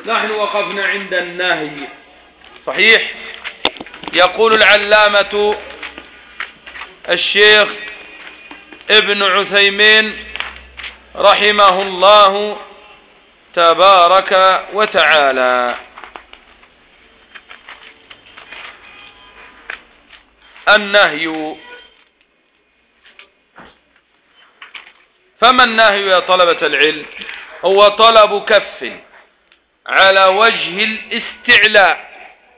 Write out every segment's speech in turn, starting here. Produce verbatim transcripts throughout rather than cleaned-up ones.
نحن وقفنا عند النهي. صحيح. يقول العلامة الشيخ ابن عثيمين رحمه الله تبارك وتعالى: النهي. فما النهي يا طلبة العلم؟ هو طلب كف على وجه الاستعلاء.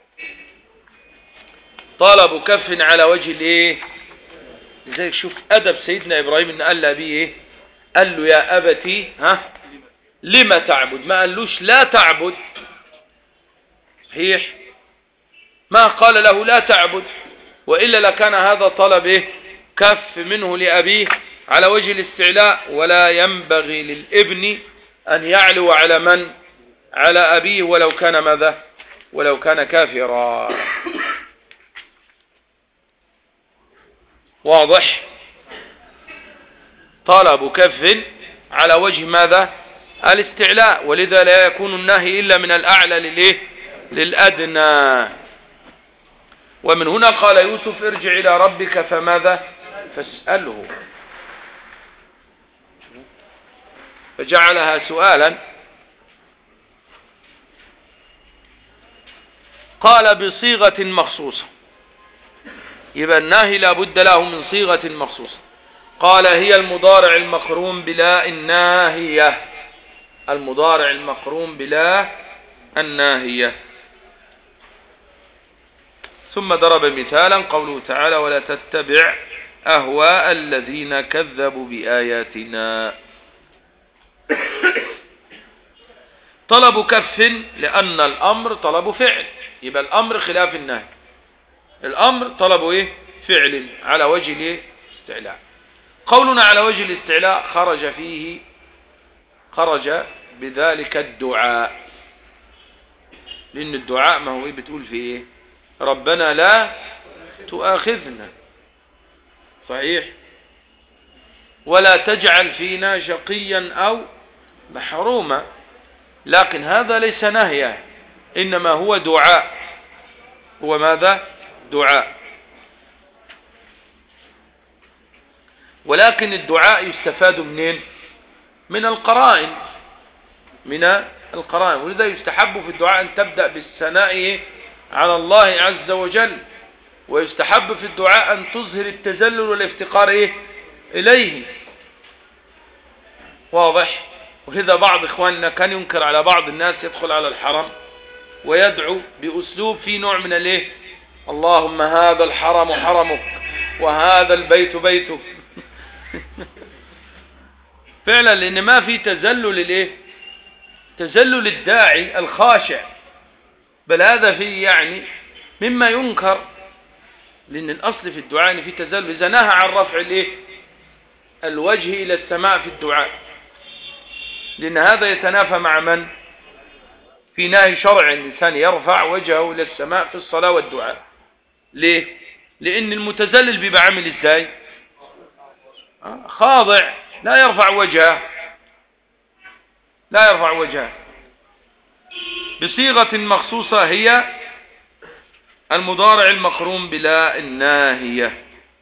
طلب كف على وجه الايه؟ لذلك شوف ادب سيدنا ابراهيم ان قال لأبيه ايه؟ قال له يا ابتي ها لما تعبد، ما قالوش لا تعبد. صحيح، ما قال له لا تعبد، وإلا لكان هذا طلب ايه؟ كف منه لأبيه على وجه الاستعلاء. ولا ينبغي للابن أن يعلو على من؟ على أبيه، ولو كان ماذا؟ ولو كان كافرا. واضح؟ طلب كف على وجه ماذا؟ الاستعلاء. ولذا لا يكون النهي إلا من الأعلى للإيه؟ للأدنى. ومن هنا قال يوسف ارجع إلى ربك فماذا؟ فاسأله. فجعلها سؤالا. قال بصيغة مخصوصة، يبقى النهي لابد له من صيغة مخصوصة. قال هي المضارع المقرون بلا الناهية. المضارع المقرون بلا الناهية. ثم ضرب مثالا قوله تعالى ولا تتبع أهواء الذين كذبوا بآياتنا. طلب كف لأن الأمر طلب فعل، يبقى الأمر خلاف النهي. الأمر طلب إيه؟ فعل على وجه الايه؟ استعلاء. قولنا على وجه الاستعلاء خرج فيه خرج بذلك الدعاء، لأن الدعاء ما هو إيه؟ بتقول فيه إيه؟ ربنا لا تؤاخذنا. صحيح. ولا تجعل فينا شقيا أو محروما. لكن هذا ليس نهيا، إنما هو دعاء. هو ماذا؟ دعاء. ولكن الدعاء يستفاد منين؟ من القرائن. من القرائن. ولذا يستحب في الدعاء أن تبدأ بالثناء على الله عز وجل. ويستحب في الدعاء أن تظهر التذلل والافتقار إيه؟ إليه. واضح؟ وإذا بعض إخواننا كان ينكر على بعض الناس يدخل على الحرم ويدعو بأسلوب فيه نوع من الإيه؟ اللهم هذا الحرم حرمك وهذا البيت بيتك. فعلا، لأن ما في تذلل الإيه؟ تذلل الداعي الخاشع، بل هذا فيه يعني مما ينكر، لأن الأصل في الدعاء أن في تذلل. إذا نهى عن رفع الإيه؟ الوجه إلى السماء في الدعاء، لأن هذا يتنافى مع من؟ في نهي شرع الإنسان يرفع وجهه إلى السماء في الصلاة والدعاء. ليه؟ لأن المتذلل بيبقى عامل إزاي؟ خاضع، لا يرفع وجهه، لا يرفع وجهه. بصيغة مخصوصة هي المضارع المقرون بلا الناهية.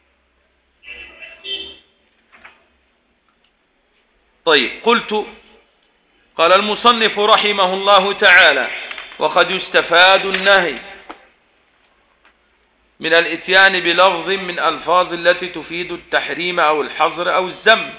طيب، قلت قال المصنف رحمه الله تعالى وقد يستفاد النهي من الاتيان بلفظ من ألفاظ التي تفيد التحريم أو الحظر أو الذم،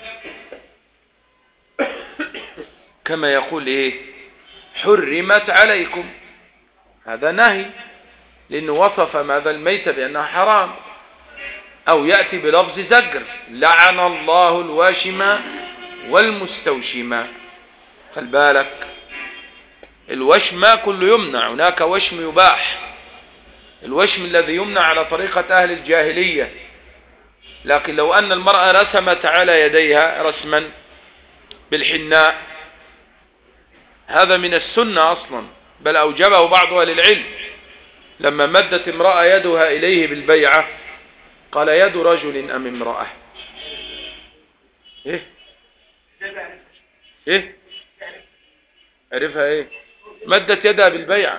كما يقول إيه؟ حرمت عليكم. هذا نهي، لأنه وصف ماذا؟ الميتة بأنها حرام. أو يأتي بلفظ زجر، لعن الله الواشم والمستوشم. خل بالك، الوشم كله يمنع، هناك وشم يباح. الوشم الذي يمنع على طريقة أهل الجاهلية. لكن لو أن المرأة رسمت على يديها رسما بالحناء، هذا من السنة أصلا، بل أوجبه بعض أهل العلم. لما مدت امرأة يدها إليه بالبيعة قال يد رجل أم امرأة؟ إيه؟ إيه؟ عرفها إيه؟ مدت يدها بالبيعة.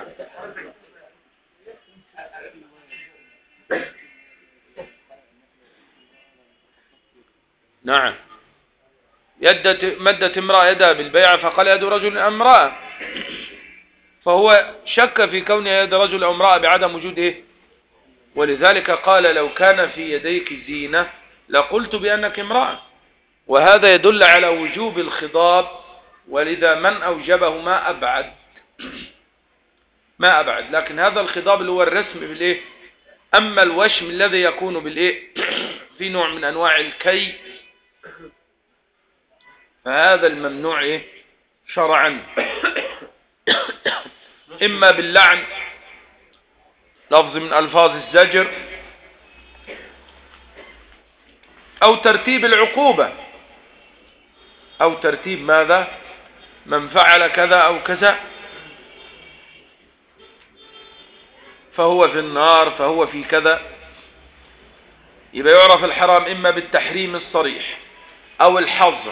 نعم، يدت مدت امرأة يدها بالبيعة فقال يد رجل امرأة، فهو شك في كون يد رجل أو امرأة بعدم وجود إيه، ولذلك قال لو كان في يديك زينة لقلت بأنك امرأة، وهذا يدل على وجوب الخضاب، ولذا من أوجبه ما أبعد ما أبعد. لكن هذا الخضاب اللي هو الرسم بالإيه، أما الوشم الذي يكون بالإيه في نوع من أنواع الكي فهذا الممنوع إيه شرعا، إما باللعن لفظ من ألفاظ الزجر، أو ترتيب العقوبة، أو ترتيب ماذا، من فعل كذا أو كذا فهو في النار، فهو في كذا. يبقى يعرف الحرام إما بالتحريم الصريح أو الحظر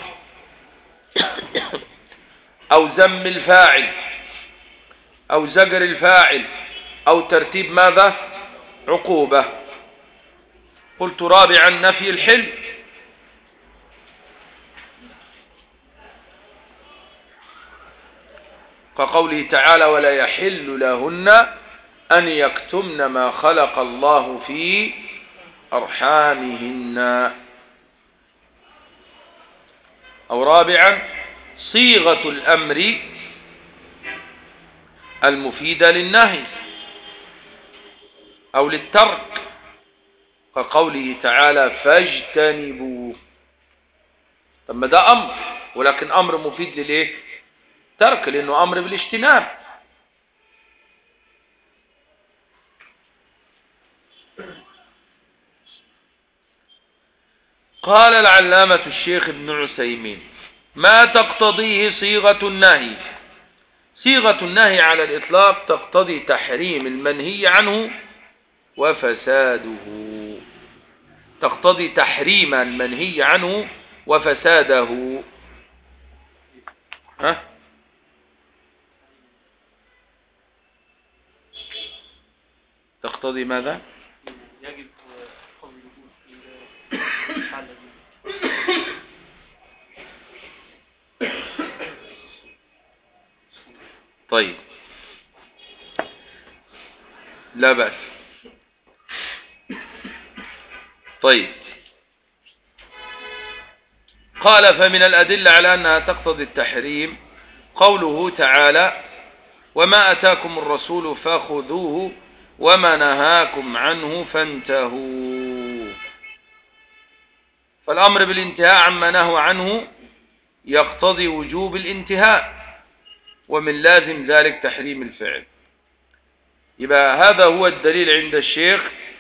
أو ذم الفاعل أو زجر الفاعل أو ترتيب ماذا، عقوبة. قلت رابعا نفي الحل، كقوله تعالى ولا يحل لهن أن يكتمن ما خلق الله في أرحامهن. أو رابعا صيغة الأمر المفيدة للنهي أو للترك، كقوله تعالى فاجتنبوه. طب ما ده أمر، ولكن أمر مفيد للإيه، ترك، لأنه أمر بالاجتناب. قال العلامة الشيخ ابن عثيمين ما تقتضيه صيغة النهي. صيغة النهي على الإطلاق تقتضي تحريم المنهي عنه وفساده، تقتضي تحريم المنهي عنه وفساده. ها؟ تقتضي ماذا؟ يجب طيب لا بأس. طيب قال فمن الأدلة على أنها تقتضي التحريم قوله تعالى وما أتاكم الرسول فخذوه وما نهاكم عنه فانتهوا. فالأمر بالانتهاء عما نهوا عنه يقتضي وجوب الانتهاء، ومن لازم ذلك تحريم الفعل. يبقى هذا هو الدليل عند الشيخ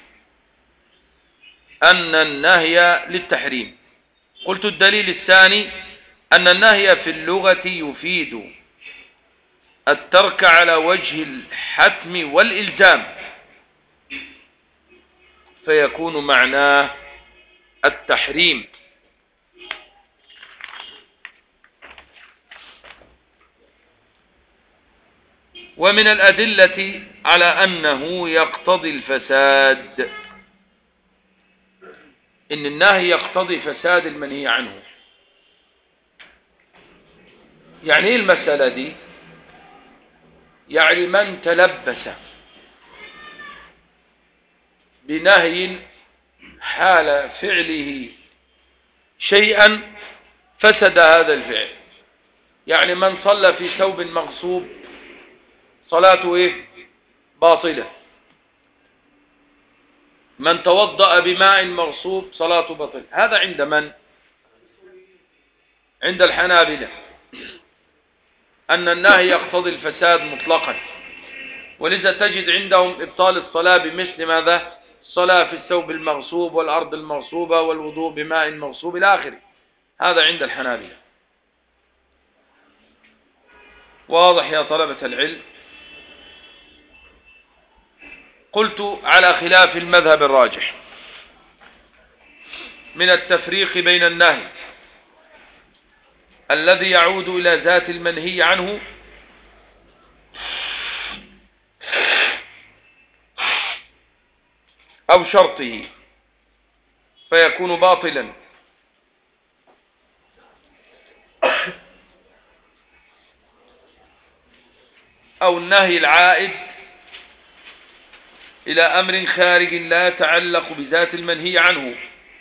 أن النهي للتحريم. قلت الدليل الثاني أن النهي في اللغة يفيد الترك على وجه الحتم والإلزام، فيكون معناه التحريم. ومن الأدلة على أنه يقتضي الفساد إن النهي يقتضي فساد المنهي عنه. يعني ايه المسألة دي؟ يعني من تلبس بنهي حال فعله شيئا فسد هذا الفعل. يعني من صلى في ثوب مغصوب صلاته ايه باطلة، من توضأ بماء مغصوب صلاته باطلة. هذا عند من؟ عند الحنابلة، أن النهي يقتضي الفساد مطلقا، ولذا تجد عندهم إبطال الصلاة بمثل ماذا؟ الصلاة في الثوب المغصوب والأرض المغصوبة والوضوء بماء مغصوب إلى آخره. هذا عند الحنابلة. واضح يا طلبة العلم؟ قلت على خلاف المذهب الراجح من التفريق بين النهي الذي يعود إلى ذات المنهي عنه أو شرطه فيكون باطلا. أو النهي العائد إلى أمر خارج لا يتعلق بذات المنهي عنه.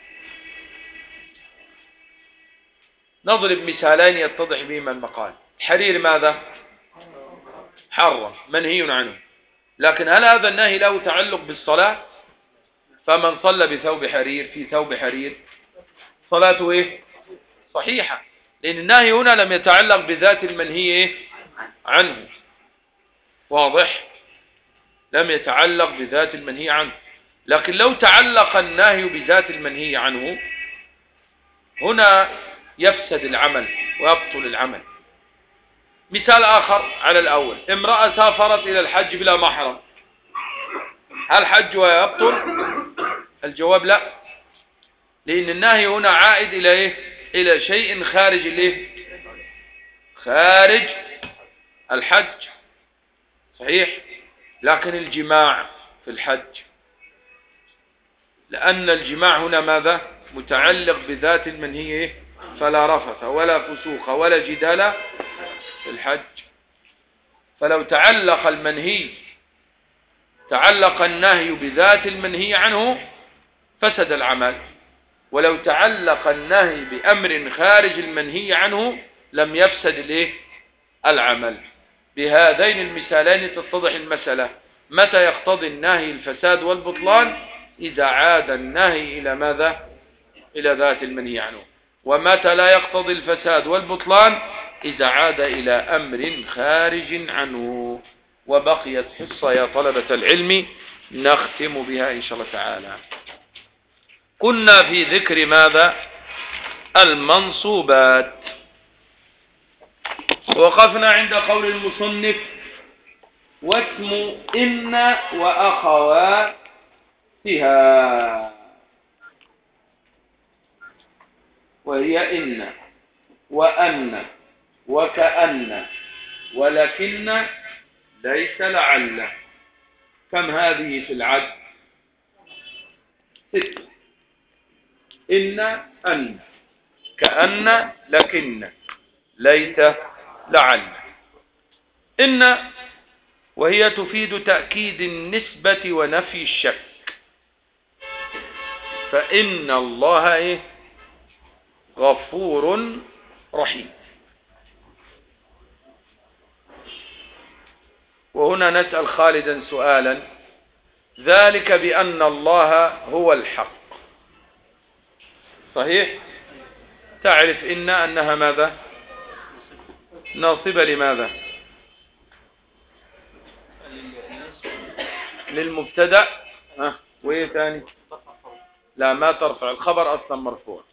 نضرب مثالين يتضح بهما المقال. حرير ماذا؟ حرم، منهي عنه، لكن هل هذا النهي له تعلق بالصلاة؟ فمن صلى بثوب حرير في ثوب حرير صلاته إيه؟ صحيحة، لأن النهي هنا لم يتعلق بذات المنهي إيه؟ عنه. واضح؟ لم يتعلق بذات المنهي عنه. لكن لو تعلق النهي بذات المنهي عنه هنا يفسد العمل ويبطل العمل. مثال آخر على الأول، امرأة سافرت إلى الحج بلا محرم، هل حجها يبطل؟ الجواب لا، لأن النهي هنا عائد إلى إيه؟ إلى شيء خارج الإيه؟ خارج الحج. صحيح، لكن الجماع في الحج، لأن الجماع هنا ماذا؟ متعلق بذات المنهي، فلا رفث ولا فسوق ولا جدال في الحج. فلو تعلق المنهي تعلق النهي بذات المنهي عنه فسد العمل، ولو تعلق النهي بأمر خارج المنهي عنه لم يفسد الايه؟ العمل. بهذين المثالين تتضح المسألة. متى يقتضي النهي الفساد والبطلان؟ إذا عاد النهي إلى ماذا؟ إلى ذات المنهي عنه. ومتى لا يقتضي الفساد والبطلان؟ إذا عاد إلى أمر خارج عنه. وبقيت حصة يا طلبة العلم نختم بها إن شاء الله تعالى. كنا في ذكر ماذا؟ المنصوبات. وقفنا عند قول المصنف: واسم إن وأخواتها. وهي إن وأن وكأن ولكن ليس لعل. كم هذه في العد؟ ست: إن، أن، كأن، لكن، ليت، لعل. إن وهي تفيد تأكيد النسبة ونفي الشك. فإن الله إيه؟ غفور رحيم. وهنا نسأل خالدا سؤالا: ذلك بأن الله هو الحق، صحيح؟ تعرف إن أنها ماذا؟ ناصبة لماذا؟ للمبتدأ. ها، وإيه ثاني؟ لا، ما ترفع، الخبر أصلا مرفوع.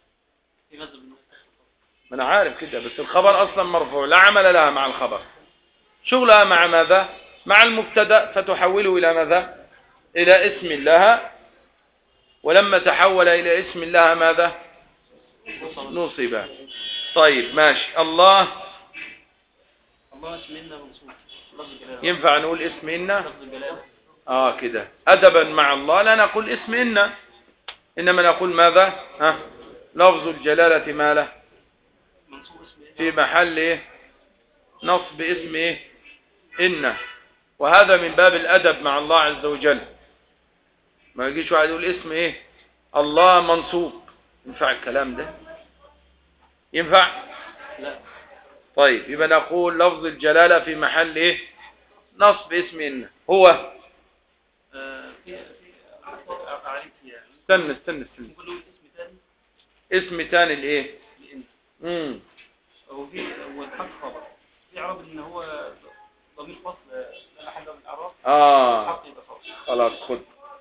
ما أنا عارف كده، بس الخبر أصلا مرفوع، لا عمل لها مع الخبر. شغلها مع ماذا؟ مع المبتدأ، فتحوله إلى ماذا؟ إلى اسم لها. ولما تحول إلى اسم لها ماذا؟ نصب. طيب ماشي. الله الله اسم إن منصوب. ينفع نقول اسم إن؟ آه كده أدبا مع الله لا نقول اسم إن، إنما نقول ماذا؟ ها؟ لفظ الجلالة ماله؟ في محل إيه؟ نصب اسم إيه؟ إن. وهذا من باب الأدب مع الله عز وجل. ما يجيش واحد يقول اسم إيه؟ الله منصوب. ينفع الكلام ده؟ ينفع؟ لا. طيب يبقى نقول لفظ الجلالة في محل إيه؟ نصب اسم إن. هو استنى استنى استنى اسم ثاني الايه؟ امم هو في هو الحق خبر يعرف ان هو ضمير فصل لا محل له من الاعراب. اه خلاص خد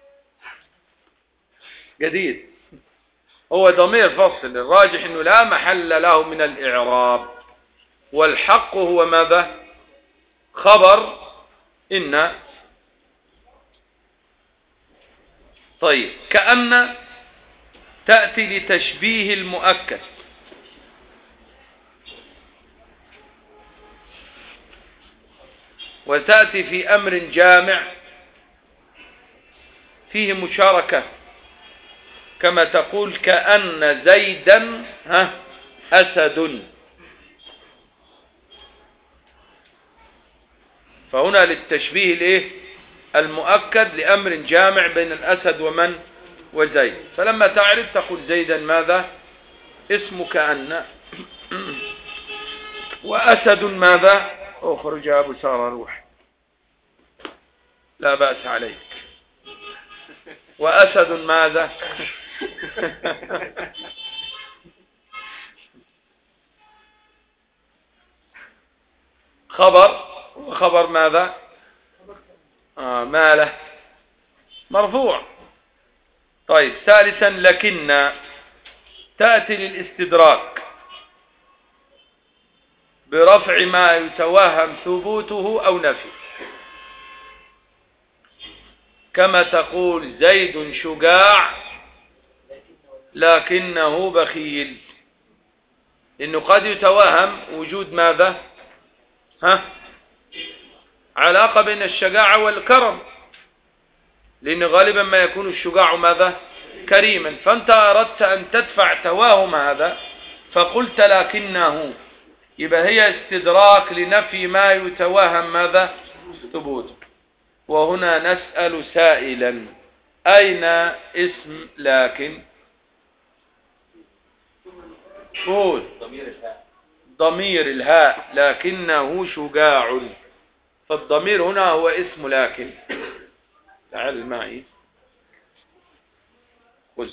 جديد. هو ضمير فصل الراجح انه لا محل له من الاعراب، والحق هو ماذا؟ خبر إن. طيب كأن تأتي لتشبيه المؤكد، وتأتي في أمر جامع فيه مشاركة، كما تقول كأن زيدا ها أسد، فهنا للتشبيه الايه المؤكد لأمر جامع بين الأسد ومن وزيد. فلما تعرف تقول زيدا ماذا اسم كأن، وأسد ماذا اخرج يا أبو سارة روح لا بأس عليك، وأسد ماذا خبر، وخبر ماذا آه ماله مرفوع. طيب ثالثا لكن تأتي للاستدراك برفع ما يتوهم ثبوته أو نفيه، كما تقول زيد شجاع لكنه بخيل، إنه قد يتوهم وجود ماذا ها علاقة بين الشجاعة والكرم، لأن غالبا ما يكون الشجاع ماذا كريما، فأنت أردت أن تدفع توهم هذا فقلت لكنه، يبقى هي استدراك لنفي ما يتوهم ماذا ثبوته. وهنا نسأل سائلا أين اسم لكن؟ قول ضمير الهاء لكنه شجاع، فالضمير هنا هو اسم لكن. تعال معي خذ.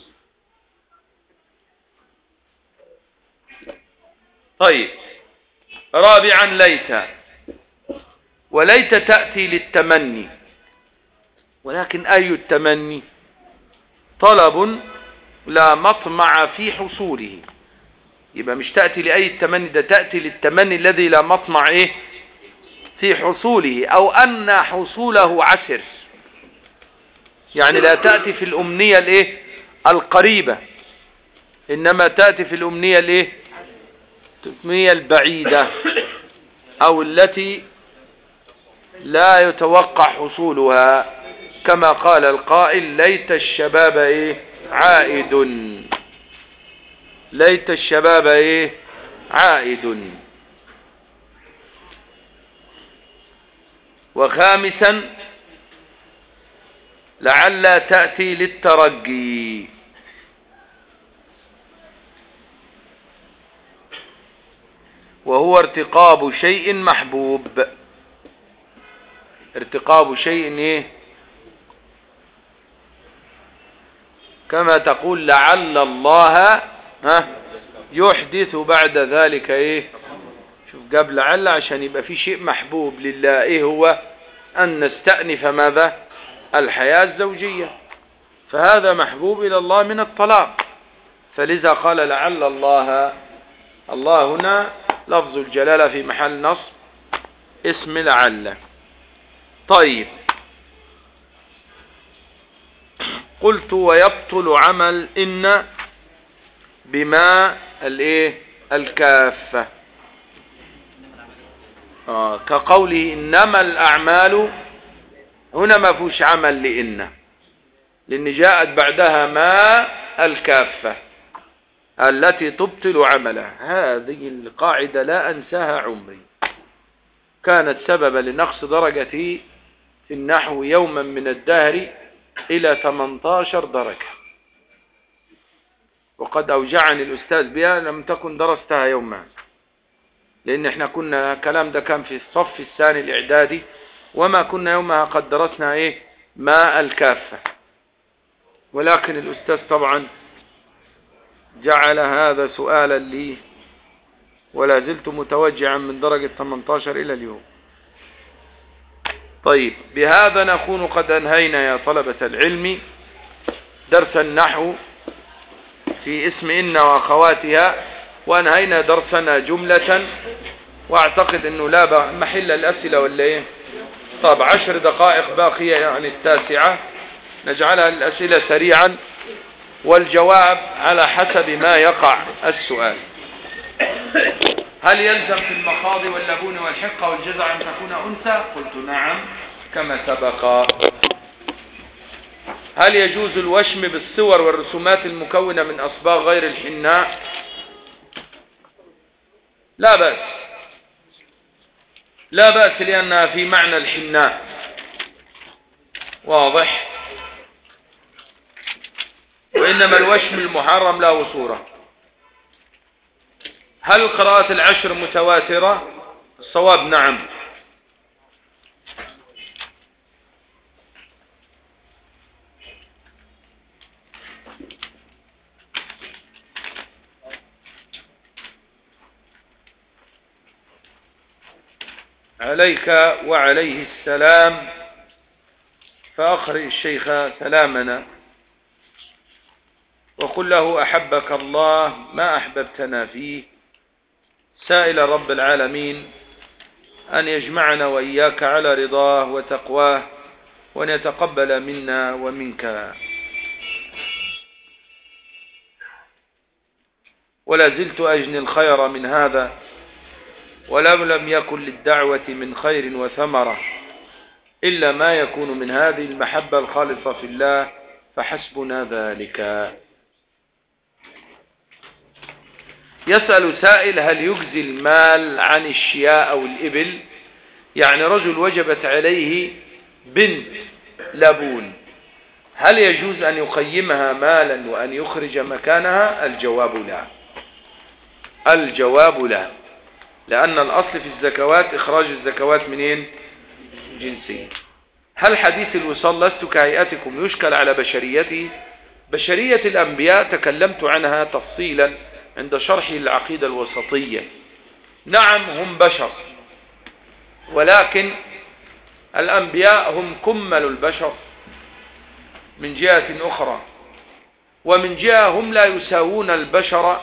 طيب رابعا ليت، وليت تأتي للتمني، ولكن أي التمني؟ طلب لا مطمع في حصوله، يبقى مش تأتي لأي التمني، ده تأتي للتمني الذي لا مطمع إيه في حصوله، أو أن حصوله عسر، يعني لا تأتي في الأمنية الإيه القريبة، إنما تأتي في الأمنية الإيه الأمنية البعيدة، أو التي لا يتوقع حصولها، كما قال القائل ليت الشباب إيه عائد، ليت الشباب إيه عائد. وخامسا لعل تأتي للترجي، وهو ارتقاب شيء محبوب، ارتقاب شيء ايه كما تقول لعل الله ها يحدث بعد ذلك ايه، شوف قبل لعل عشان يبقى في شيء محبوب لله، ايه هو ان نستأنف ماذا الحياة الزوجية، فهذا محبوب الى الله من الطلاق، فلذا قال لعل الله. الله هنا لفظ الجلالة في محل نصب اسم لعل. طيب قلت ويبطل عمل إن بما الايه الكافة، آه كقوله إنما الأعمال، هنا ما فيهوش عمل لإن، لأن جاءت بعدها ما الكافة التي تبطل عملها. هذه القاعدة لا أنساها عمري، كانت سببا لنقص درجتي في النحو يوما من الدهر إلى ثمانية عشر درجة، وقد أوجعني الأستاذ بها لم تكن درستها يوما، لأن احنا كنا كلام ده كان في الصف الثاني الإعدادي، وما كنا يومها قد درسنا إيه ما الكافة، ولكن الأستاذ طبعا جعل هذا سؤالا لي، ولا زلت متوجعا من درجة ثمانية عشر إلى اليوم. طيب بهذا نكون قد أنهينا يا طلبة العلم درس النحو في اسم إن وأخواتها، وأنهينا درسنا جملة، وأعتقد أنه لا محل الأسئلة ولا إيه. طب عشر دقائق باقية يعني التاسعة، نجعلها الأسئلة سريعا والجواب على حسب ما يقع السؤال. هل يلزم في المخاض واللبون والحقة والجزع أن تكون أنثى؟ قلت نعم كما سبق. هل يجوز الوشم بالصور والرسومات المكونة من أصباغ غير الحناء؟ لا بأس، لا بأس لأنها في معنى الحناء. واضح؟ وإنما الوشم المحرم له صورة. هل القراءات العشر متواترة؟ الصواب نعم. عليك وعليه السلام. فأقرئ الشيخ سلامنا وقل له أحبك الله ما أحببتنا فيه، سائل رب العالمين أن يجمعنا وإياك على رضاه وتقواه، وأن يتقبل منا ومنك. ولا زلت أجني الخير من هذا، ولو لم يكن للدعوة من خير وثمرة إلا ما يكون من هذه المحبة الخالصة في الله، فحسبنا ذلك. يسأل سائل هل يجزي المال عن الشياء أو الإبل؟ يعني رجل وجبت عليه بنت لبون، هل يجوز أن يقيمها مالا وأن يخرج مكانها؟ الجواب لا، الجواب لا، لأن الأصل في الزكوات إخراج الزكوات منين؟ جنسية. هل حديث الوصال لست كهيئتكم يشكل على بشريته؟ بشرية الأنبياء تكلمت عنها تفصيلا عند شرح العقيدة الوسطية. نعم هم بشر، ولكن الأنبياء هم كمل البشر من جهة أخرى، ومن جهة هم لا يساوون البشر،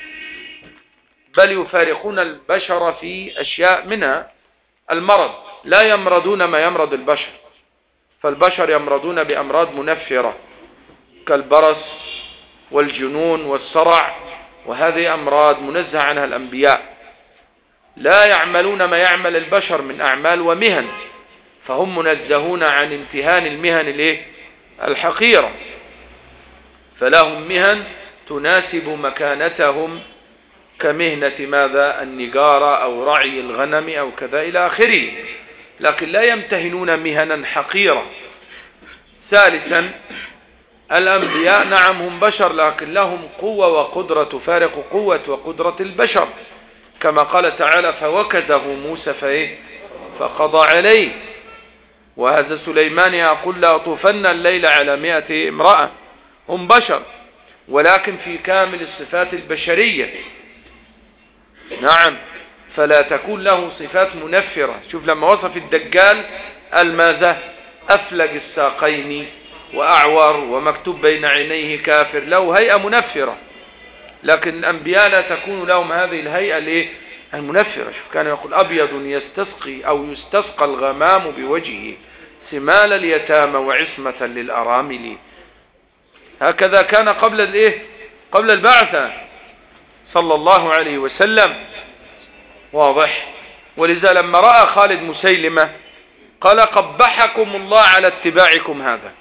بل يفارقون البشر في أشياء منها المرض، لا يمرضون ما يمرض البشر، فالبشر يمرضون بأمراض منفرة كالبرص والجنون والصرع، وهذه أمراض منزه عنها الأنبياء. لا يعملون ما يعمل البشر من أعمال ومهن، فهم منزهون عن امتهان المهن الحقيرة، فلهم مهن تناسب مكانتهم كمهنة ماذا؟ النجارة أو رعي الغنم أو كذا إلى آخره، لكن لا يمتهنون مهنا حقيرة. ثالثا الأنبياء نعم هم بشر، لكن لهم قوة وقدرة تفارق قوة وقدرة البشر، كما قال تعالى فوكزه موسى فإيه؟ فقضى عليه. وهذا سليمان يقول لا أطوفن الليل على مئة امرأة. هم بشر ولكن في كامل الصفات البشرية، نعم، فلا تكون له صفات منفرة. شوف لما وصف الدجال الماذا؟ أفلج الساقين وأعور ومكتوب بين عينيه كافر، له هيئة منفرة، لكن الأنبياء لا تكون لهم هذه الهيئة المنفرة. شوف كان يقول أبيض يستسقي أو يستسقى الغمام بوجهه سمال اليتامى وعصمة للأرامل. هكذا كان قبل الايه؟ قبل البعثة صلى الله عليه وسلم. واضح؟ ولذا لما رأى خالد مسيلمة قال قبحكم الله على اتباعكم هذا.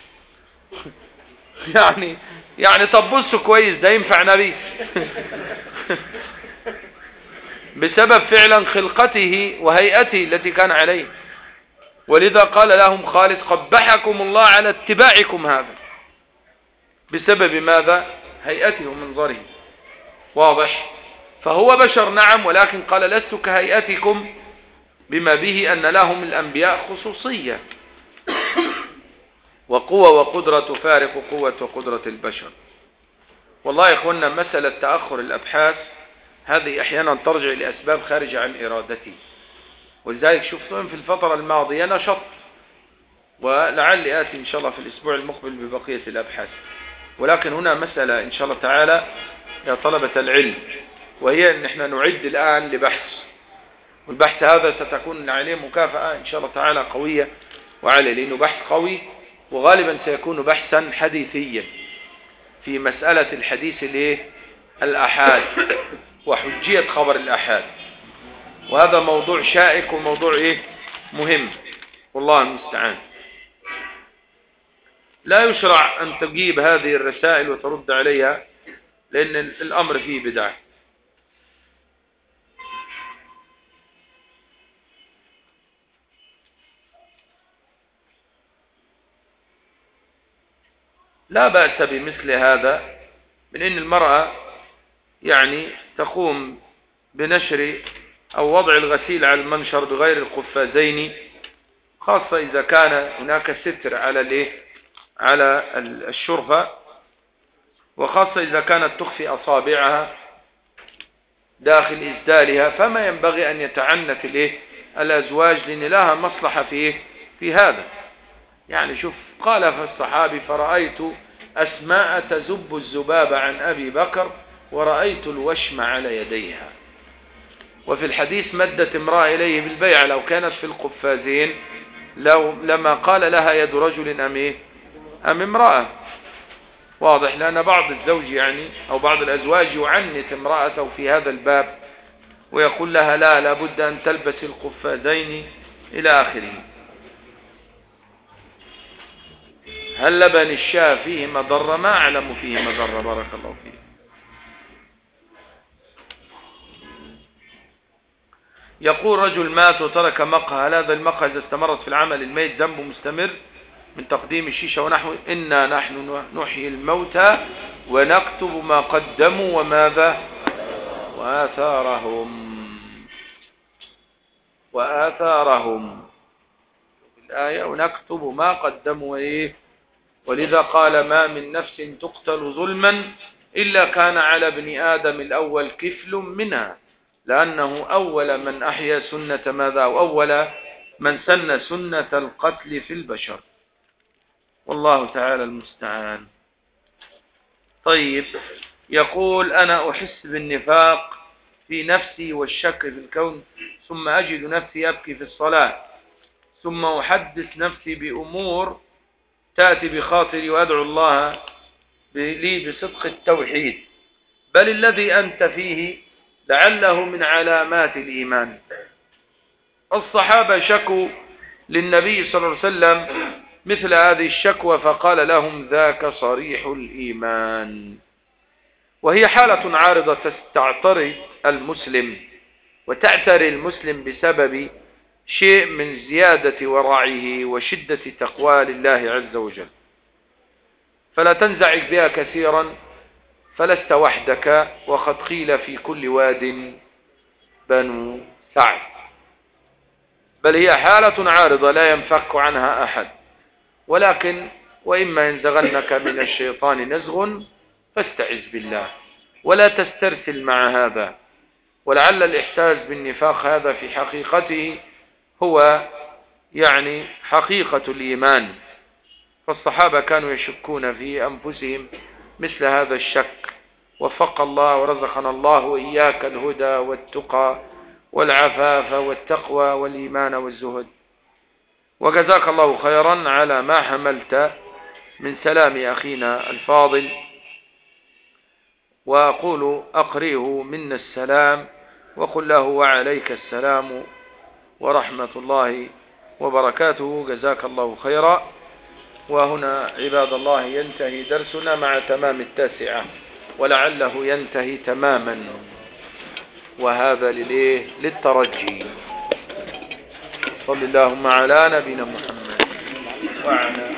يعني يعني طب بصوا كويس، ده ينفع نبي؟ بسبب فعلا خلقته وهيئته التي كان عليه. ولذا قال لهم خالد قبحكم الله على اتباعكم هذا، بسبب ماذا؟ هيئته ومنظره. واضح؟ فهو بشر نعم، ولكن قال لست كهيئتكم، بما به أن لهم الأنبياء خصوصية وقوة وقدرة تفارق قوة وقدرة البشر. والله يا إخوانا مسألة تأخر الأبحاث هذه أحيانا ترجع لأسباب خارجة عن إرادتي، ولذلك شفتم في الفترة الماضية نشط، ولعل آتي إن شاء الله في الأسبوع المقبل ببقية الأبحاث. ولكن هنا مسألة إن شاء الله تعالى يا طلبة العلم، وهي أن احنا نعد الآن لبحث، والبحث هذا ستكون عليه مكافأة إن شاء الله تعالى قوية وعليه، لأنه بحث قوي وغالبا سيكون بحثا حديثيا في مسألة الحديث الايه؟ الأحاد وحجية خبر الأحاد، وهذا موضوع شائك وموضوع ايه؟ مهم، والله المستعان. لا يشرع أن تجيب هذه الرسائل وترد عليها، لأن الأمر فيه بدعة. لا بأس بمثل هذا، من أن المرأة يعني تقوم بنشر أو وضع الغسيل على المنشر بغير القفازين، خاصة إذا كان هناك ستر على الايه على الشرفة، وخاصة إذا كانت تخفي أصابعها داخل إسدالها، فما ينبغي أن يتعنت الايه الأزواج، لأن لها مصلحة في في هذا. يعني شوف، قال في الصحابي: فرأيت أسماء تزب الذباب عن أبي بكر ورأيت الوشم على يديها. وفي الحديث: مدت امرأة إليه بالبيع، لو كانت في القفازين لو لما قال لها يد رجل أم إيه أم امرأة. واضح، لأن بعض الزوج يعني أو بعض الأزواج يعنت امرأته في هذا الباب ويقول لها: لا لابد أن تلبس القفازين إلى آخره. هل لبن الشاة فيه مضرة؟ ما أعلم فيه مضرة، بارك الله فيه. يقول: رجل مات وترك مقهى، هل هذا المقهى إذا استمرت في العمل الميت ذنبه مستمر من تقديم الشيشة ونحو؟ إنا نحن نحيي الموتى ونكتب ما قدموا وماذا وآثارهم وآثارهم الآية: ونكتب ما قدموا إيه. ولذا قال: ما من نفس تقتل ظلما إلا كان على ابن آدم الأول كفل منها، لأنه أول من أحيا سنة ماذا أو أول من سن سنة القتل في البشر. والله تعالى المستعان. طيب، يقول: أنا أحس بالنفاق في نفسي والشك في الكون، ثم أجد نفسي أبكي في الصلاة، ثم أحدث نفسي بأمور تأتي بخاطري وأدعو الله لي بصدق التوحيد، بل الذي أنت فيه لعله من علامات الإيمان. الصحابة شكوا للنبي صلى الله عليه وسلم مثل هذه الشكوى، فقال لهم: ذاك صريح الإيمان. وهي حالة عارضة تستعترض المسلم وتعتري المسلم بسبب شيء من زيادة ورعه وشدة تقوى لله عز وجل، فلا تنزعج بها كثيرا، فلست وحدك، وقد قيل: في كل واد بنو سعد. بل هي حالة عارضة لا ينفك عنها أحد، ولكن وإما ينزغنك من الشيطان نزغ فاستعذ بالله ولا تسترسل مع هذا. ولعل الإحساس بالنفاق هذا في حقيقته هو يعني حقيقة الإيمان، فالصحابة كانوا يشكون في أنفسهم مثل هذا الشك. وفق الله ورزقنا الله وإياك الهدى والتقى والعفاف والتقوى والإيمان والزهد. وجزاك الله خيرا على ما حملت من سلام أخينا الفاضل، وأقول: أقريه منا السلام وقل له: وعليك السلام ورحمة الله وبركاته. جزاك الله خيرا. وهنا عباد الله ينتهي درسنا مع تمام التاسعة، ولعله ينتهي تماما، وهذا للإيه؟ للترجي. صلى اللهم على نبينا محمد وعلى